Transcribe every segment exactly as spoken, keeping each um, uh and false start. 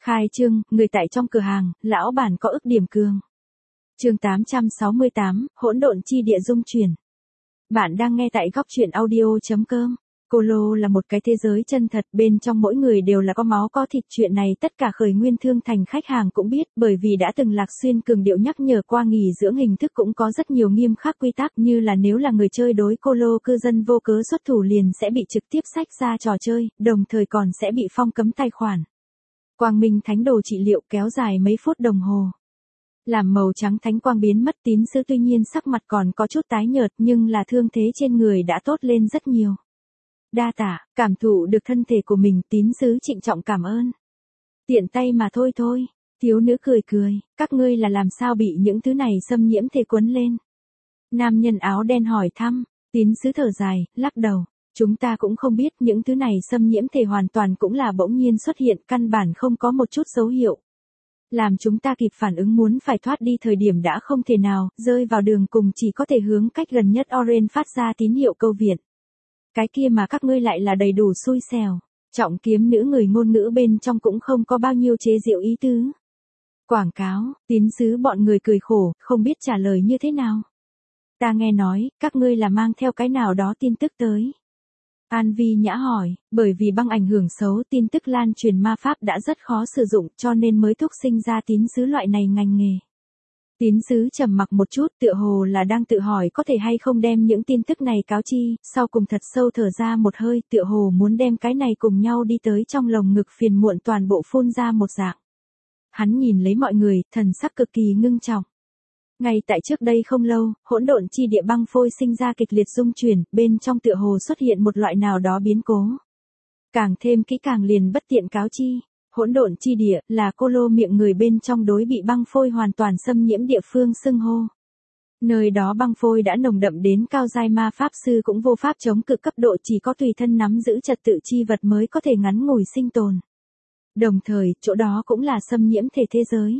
Khai trương, người tại trong cửa hàng, lão bản có ức điểm cường. Chương tám trăm sáu mươi tám, hỗn độn chi địa dung chuyển. Bạn đang nghe tại góc truyện audio chấm com. Colo là một cái thế giới chân thật, bên trong mỗi người đều là có máu có thịt. Chuyện này tất cả khởi nguyên thương thành khách hàng cũng biết, bởi vì đã từng Lạc Xuyên cường điệu nhắc nhở qua. Nghỉ dưỡng hình thức cũng có rất nhiều nghiêm khắc quy tắc, như là nếu là người chơi đối Colo cư dân vô cớ xuất thủ liền sẽ bị trực tiếp xách ra trò chơi, đồng thời còn sẽ bị phong cấm tài khoản. Quang minh thánh đồ trị liệu kéo dài mấy phút đồng hồ. Làm màu trắng thánh quang biến mất, tín sứ tuy nhiên sắc mặt còn có chút tái nhợt, nhưng là thương thế trên người đã tốt lên rất nhiều. Đa tạ, cảm thụ được thân thể của mình, tín sứ trịnh trọng cảm ơn. Tiện tay mà thôi thôi, thiếu nữ cười cười, các ngươi là làm sao bị những thứ này xâm nhiễm thể quấn lên? Nam nhân áo đen hỏi thăm, tín sứ thở dài, lắc đầu. Chúng ta cũng không biết, những thứ này xâm nhiễm thể hoàn toàn cũng là bỗng nhiên xuất hiện, căn bản không có một chút dấu hiệu. Làm chúng ta kịp phản ứng muốn phải thoát đi thời điểm đã không thể nào, rơi vào đường cùng chỉ có thể hướng cách gần nhất Oren phát ra tín hiệu câu viện. Cái kia mà các ngươi lại là đầy đủ xui xẻo. Trọng kiếm nữ người ngôn ngữ bên trong cũng không có bao nhiêu chế giễu ý tứ. Quảng cáo, tín sứ bọn người cười khổ, không biết trả lời như thế nào. Ta nghe nói, các ngươi là mang theo cái nào đó tin tức tới. An Vi Nhã hỏi, bởi vì băng ảnh hưởng xấu, tin tức lan truyền ma pháp đã rất khó sử dụng, cho nên mới thúc sinh ra tín sứ loại này ngành nghề. Tín sứ trầm mặc một chút, tựa hồ là đang tự hỏi có thể hay không đem những tin tức này cáo chi, sau cùng thật sâu thở ra một hơi, tựa hồ muốn đem cái này cùng nhau đi tới trong lồng ngực phiền muộn toàn bộ phun ra một dạng. Hắn nhìn lấy mọi người, thần sắc cực kỳ ngưng trọng. Ngay tại trước đây không lâu, hỗn độn chi địa băng phôi sinh ra kịch liệt dung chuyển, bên trong tựa hồ xuất hiện một loại nào đó biến cố. Càng thêm kỹ càng liền bất tiện cáo chi. Hỗn độn chi địa là Colo miệng người bên trong đối bị băng phôi hoàn toàn xâm nhiễm địa phương xưng hô. Nơi đó băng phôi đã nồng đậm đến cao giai ma pháp sư cũng vô pháp chống cự cấp độ, chỉ có tùy thân nắm giữ trật tự chi vật mới có thể ngắn ngủi sinh tồn. Đồng thời, chỗ đó cũng là xâm nhiễm thể thế giới.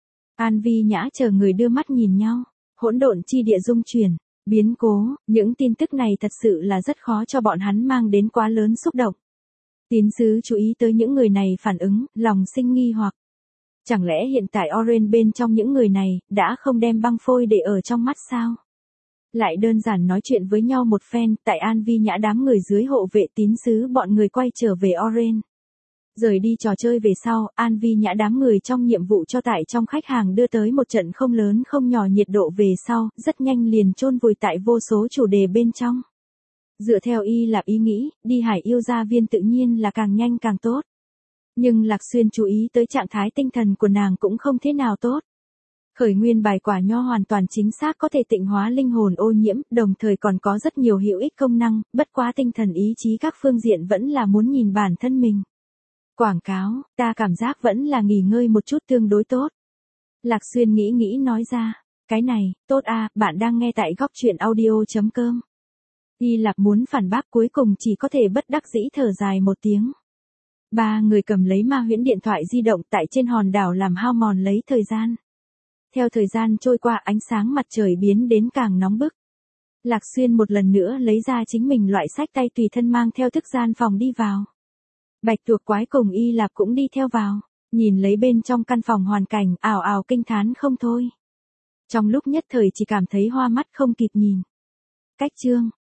An Vi Nhã chờ người đưa mắt nhìn nhau, hỗn độn chi địa dung chuyển, biến cố, những tin tức này thật sự là rất khó cho bọn hắn mang đến quá lớn xúc động. Tín sứ chú ý tới những người này phản ứng, lòng sinh nghi hoặc. Chẳng lẽ hiện tại Oren bên trong những người này, đã không đem băng phôi để ở trong mắt sao? Lại đơn giản nói chuyện với nhau một phen, tại An Vi Nhã đám người dưới hộ vệ tín sứ bọn người quay trở về Oren. Rời đi trò chơi về sau, An Vi Nhã đám người trong nhiệm vụ cho tại trong khách hàng đưa tới một trận không lớn không nhỏ nhiệt độ về sau, rất nhanh liền chôn vùi tại vô số chủ đề bên trong. Dựa theo Y Lạp ý nghĩ, đi Hải Yêu Gia Viên tự nhiên là càng nhanh càng tốt. Nhưng Lạc Xuyên chú ý tới trạng thái tinh thần của nàng cũng không thế nào tốt. Khởi nguyên bài quả nho hoàn toàn chính xác có thể tịnh hóa linh hồn ô nhiễm, đồng thời còn có rất nhiều hữu ích công năng, bất quá tinh thần ý chí các phương diện vẫn là muốn nhìn bản thân mình. Quảng cáo, ta cảm giác vẫn là nghỉ ngơi một chút tương đối tốt. Lạc Xuyên nghĩ nghĩ nói ra, cái này, tốt à, bạn đang nghe tại góc truyện audio chấm com. Y Lạp muốn phản bác cuối cùng chỉ có thể bất đắc dĩ thở dài một tiếng. Ba người cầm lấy ma huyễn điện thoại di động tại trên hòn đảo làm hao mòn lấy thời gian. Theo thời gian trôi qua ánh sáng mặt trời biến đến càng nóng bức. Lạc Xuyên một lần nữa lấy ra chính mình loại sách tay tùy thân mang theo thức gian phòng đi vào. Bạch tuộc quái cùng Y Lạp cũng đi theo vào, nhìn lấy bên trong căn phòng hoàn cảnh, ảo ảo kinh thán không thôi. Trong lúc nhất thời chỉ cảm thấy hoa mắt không kịp nhìn. Cách chương